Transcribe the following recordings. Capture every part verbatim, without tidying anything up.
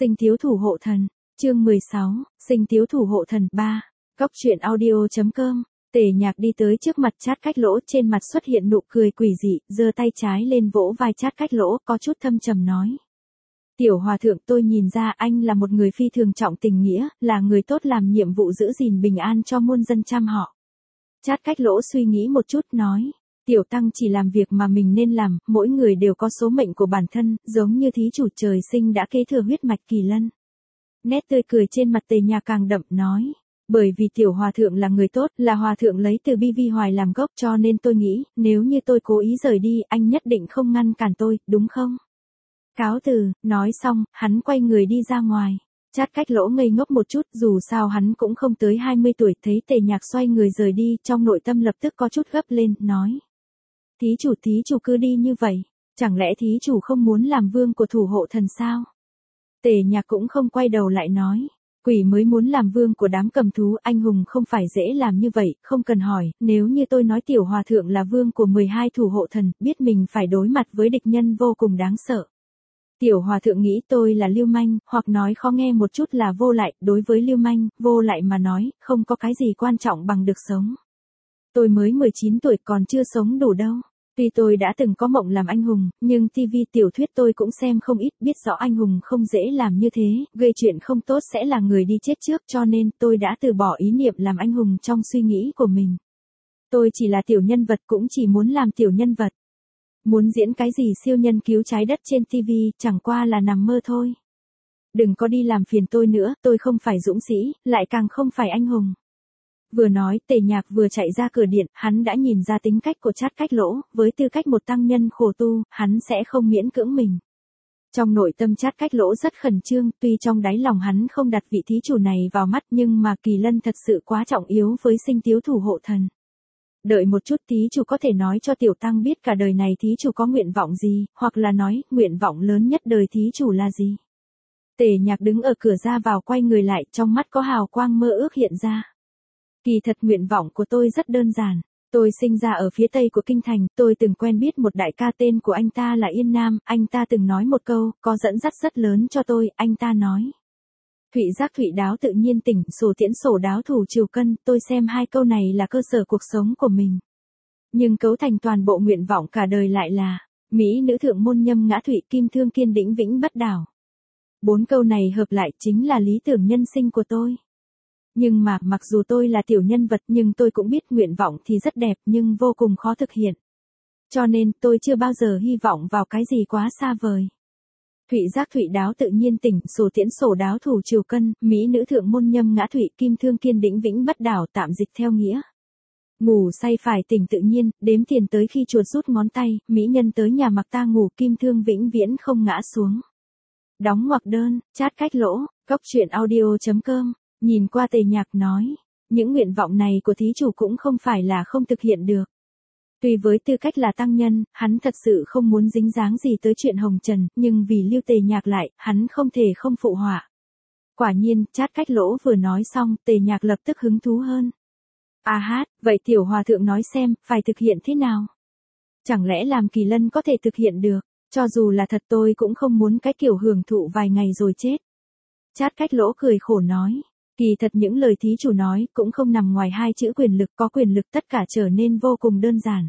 Sinh thiếu thủ hộ thần, chương mười sáu, sinh thiếu thủ hộ thần ba, Cóc truyện audio.com. Tề Nhạc đi tới trước mặt Trát Cách Lỗ, trên mặt xuất hiện nụ cười quỷ dị, giơ tay trái lên vỗ vai Trát Cách Lỗ, có chút thâm trầm nói. Tiểu hòa thượng, tôi nhìn ra anh là một người phi thường trọng tình nghĩa, là người tốt làm nhiệm vụ giữ gìn bình an cho muôn dân trăm họ. Trát Cách Lỗ suy nghĩ một chút nói. Tiểu tăng chỉ làm việc mà mình nên làm, mỗi người đều có số mệnh của bản thân, giống như thí chủ trời sinh đã kế thừa huyết mạch Kỳ Lân. Nét tươi cười trên mặt Tề Nhạc càng đậm nói. Bởi vì tiểu hòa thượng là người tốt, là hòa thượng lấy từ bi vi hoài làm gốc, cho nên tôi nghĩ, nếu như tôi cố ý rời đi, anh nhất định không ngăn cản tôi, đúng không? Cáo từ, nói xong, hắn quay người đi ra ngoài. Trát Cách Lỗ ngây ngốc một chút, dù sao hắn cũng không tới hai mươi tuổi, thấy Tề Nhạc xoay người rời đi, trong nội tâm lập tức có chút gấp lên, nói. Thí chủ thí chủ cứ đi như vậy, chẳng lẽ thí chủ không muốn làm vương của thủ hộ thần sao? Tề Nhạc cũng không quay đầu lại nói. Quỷ mới muốn làm vương của đám cầm thú, anh hùng không phải dễ làm như vậy, không cần hỏi, nếu như tôi nói tiểu hòa thượng là vương của mười hai thủ hộ thần, biết mình phải đối mặt với địch nhân vô cùng đáng sợ. Tiểu hòa thượng nghĩ tôi là lưu manh, hoặc nói khó nghe một chút là vô lại, đối với lưu manh, vô lại mà nói, không có cái gì quan trọng bằng được sống. Tôi mới mười chín tuổi còn chưa sống đủ đâu. Tuy tôi đã từng có mộng làm anh hùng, nhưng ti vi tiểu thuyết tôi cũng xem không ít, biết rõ anh hùng không dễ làm như thế, gây chuyện không tốt sẽ là người đi chết trước, cho nên tôi đã từ bỏ ý niệm làm anh hùng trong suy nghĩ của mình. Tôi chỉ là tiểu nhân vật, cũng chỉ muốn làm tiểu nhân vật. Muốn diễn cái gì siêu nhân cứu trái đất trên ti vi, chẳng qua là nằm mơ thôi. Đừng có đi làm phiền tôi nữa, tôi không phải dũng sĩ, lại càng không phải anh hùng. Vừa nói, Tề Nhạc vừa chạy ra cửa điện, hắn đã nhìn ra tính cách của Trát Cách Lỗ, với tư cách một tăng nhân khổ tu, hắn sẽ không miễn cưỡng mình. Trong nội tâm Trát Cách Lỗ rất khẩn trương, tuy trong đáy lòng hắn không đặt vị thí chủ này vào mắt, nhưng mà Kỳ Lân thật sự quá trọng yếu với sinh thiếu thủ hộ thần. Đợi một chút, thí chủ có thể nói cho tiểu tăng biết cả đời này thí chủ có nguyện vọng gì, hoặc là nói, nguyện vọng lớn nhất đời thí chủ là gì? Tề Nhạc đứng ở cửa ra vào quay người lại, trong mắt có hào quang mơ ước hiện ra. Kỳ thật nguyện vọng của tôi rất đơn giản. Tôi sinh ra ở phía tây của kinh thành, tôi từng quen biết một đại ca tên của anh ta là Yên Nam, anh ta từng nói một câu, có dẫn dắt rất lớn cho tôi, anh ta nói. Thụy giác thụy đáo tự nhiên tỉnh, sổ tiễn sổ đáo thủ triều cân, tôi xem hai câu này là cơ sở cuộc sống của mình. Nhưng cấu thành toàn bộ nguyện vọng cả đời lại là, Mỹ nữ thượng môn nhâm ngã thụy kim thương kiên đĩnh vĩnh bất đảo. Bốn câu này hợp lại chính là lý tưởng nhân sinh của tôi. Nhưng mà, mặc dù tôi là tiểu nhân vật nhưng tôi cũng biết nguyện vọng thì rất đẹp nhưng vô cùng khó thực hiện. Cho nên tôi chưa bao giờ hy vọng vào cái gì quá xa vời. Thụy giác thụy đáo tự nhiên tỉnh, sổ tiễn sổ đáo thủ triều cân, Mỹ nữ thượng môn nhâm ngã thụy kim thương kiên đĩnh vĩnh bất đảo, tạm dịch theo nghĩa. Ngủ say phải tỉnh tự nhiên, đếm tiền tới khi chuột rút ngón tay, mỹ nhân tới nhà mặc ta ngủ, kim thương vĩnh viễn không ngã xuống. Đóng ngoặc đơn, Trát Cách Lỗ, Cóc truyện audio.com. Nhìn qua Tề Nhạc nói, những nguyện vọng này của thí chủ cũng không phải là không thực hiện được. Tuy với tư cách là tăng nhân, hắn thật sự không muốn dính dáng gì tới chuyện hồng trần, nhưng vì lưu Tề Nhạc lại, hắn không thể không phụ họa. Quả nhiên, Trát Cách Lỗ vừa nói xong, Tề Nhạc lập tức hứng thú hơn. À hát, vậy tiểu hòa thượng nói xem, phải thực hiện thế nào? Chẳng lẽ làm Kỳ Lân có thể thực hiện được, cho dù là thật tôi cũng không muốn cái kiểu hưởng thụ vài ngày rồi chết. Trát Cách Lỗ cười khổ nói. Kỳ thật những lời thí chủ nói cũng không nằm ngoài hai chữ quyền lực, có quyền lực tất cả trở nên vô cùng đơn giản.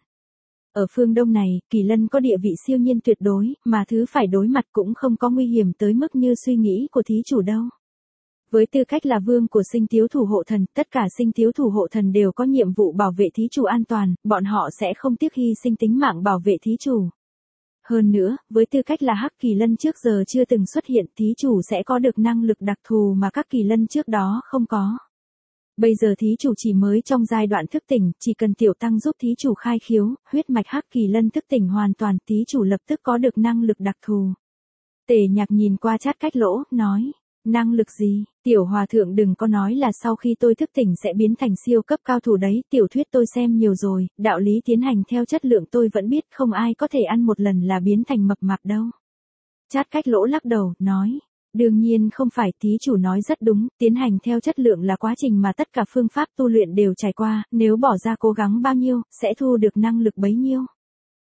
Ở phương Đông này, Kỳ Lân có địa vị siêu nhiên tuyệt đối, mà thứ phải đối mặt cũng không có nguy hiểm tới mức như suy nghĩ của thí chủ đâu. Với tư cách là vương của sinh thiếu thủ hộ thần, tất cả sinh thiếu thủ hộ thần đều có nhiệm vụ bảo vệ thí chủ an toàn, bọn họ sẽ không tiếc hy sinh tính mạng bảo vệ thí chủ. Hơn nữa, với tư cách là Hắc Kỳ Lân trước giờ chưa từng xuất hiện, thí chủ sẽ có được năng lực đặc thù mà các Kỳ Lân trước đó không có. Bây giờ thí chủ chỉ mới trong giai đoạn thức tỉnh, chỉ cần tiểu tăng giúp thí chủ khai khiếu, huyết mạch Hắc Kỳ Lân thức tỉnh hoàn toàn, thí chủ lập tức có được năng lực đặc thù. Tề Nhạc nhìn qua Trát Cách Lỗ, nói, năng lực gì, tiểu hòa thượng đừng có nói là sau khi tôi thức tỉnh sẽ biến thành siêu cấp cao thủ đấy, tiểu thuyết tôi xem nhiều rồi, đạo lý tiến hành theo chất lượng tôi vẫn biết, không ai có thể ăn một lần là biến thành mập mạp đâu. Trát Cách Lỗ lắc đầu, nói, đương nhiên không phải, thí chủ nói rất đúng, tiến hành theo chất lượng là quá trình mà tất cả phương pháp tu luyện đều trải qua, nếu bỏ ra cố gắng bao nhiêu, sẽ thu được năng lực bấy nhiêu.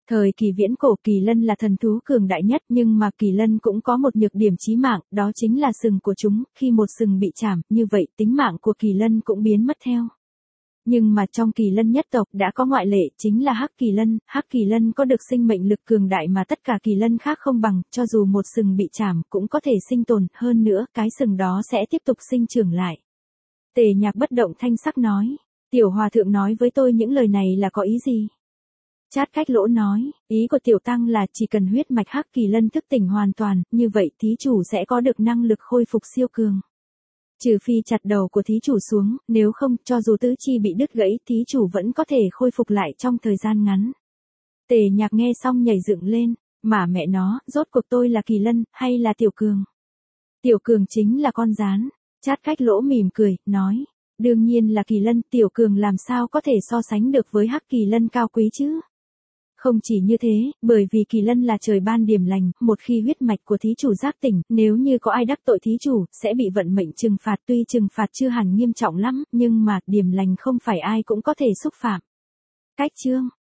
Thời kỳ viễn cổ kỳ lân là thần thú cường đại nhất, nhưng mà kỳ lân cũng có một nhược điểm chí mạng, đó chính là sừng của chúng, khi một sừng bị chảm, như vậy tính mạng của kỳ lân cũng biến mất theo. Nhưng mà trong kỳ lân nhất tộc đã có ngoại lệ, chính là hắc kỳ lân. Hắc kỳ lân có được sinh mệnh lực cường đại mà tất cả kỳ lân khác không bằng, cho dù một sừng bị chảm cũng có thể sinh tồn, hơn nữa cái sừng đó sẽ tiếp tục sinh trưởng lại. Tề Nhạc bất động thanh sắc nói, tiểu hòa thượng nói với tôi những lời này là có ý gì? Chát Cách Lỗ nói, ý của tiểu tăng là chỉ cần huyết mạch hắc kỳ lân thức tỉnh hoàn toàn, như vậy thí chủ sẽ có được năng lực khôi phục siêu cường. Trừ phi chặt đầu của thí chủ xuống, nếu không, cho dù tứ chi bị đứt gãy, thí chủ vẫn có thể khôi phục lại trong thời gian ngắn. Tề Nhạc nghe xong nhảy dựng lên, mà mẹ nó, rốt cuộc tôi là kỳ lân, hay là tiểu cường? Tiểu cường chính là con gián. Chát Cách Lỗ mỉm cười, nói, đương nhiên là kỳ lân, tiểu cường làm sao có thể so sánh được với hắc kỳ lân cao quý chứ? Không chỉ như thế, bởi vì kỳ lân là trời ban điểm lành, một khi huyết mạch của thí chủ giác tỉnh, nếu như có ai đắc tội thí chủ, sẽ bị vận mệnh trừng phạt, tuy trừng phạt chưa hẳn nghiêm trọng lắm, nhưng mà, điểm lành không phải ai cũng có thể xúc phạm. Cách chương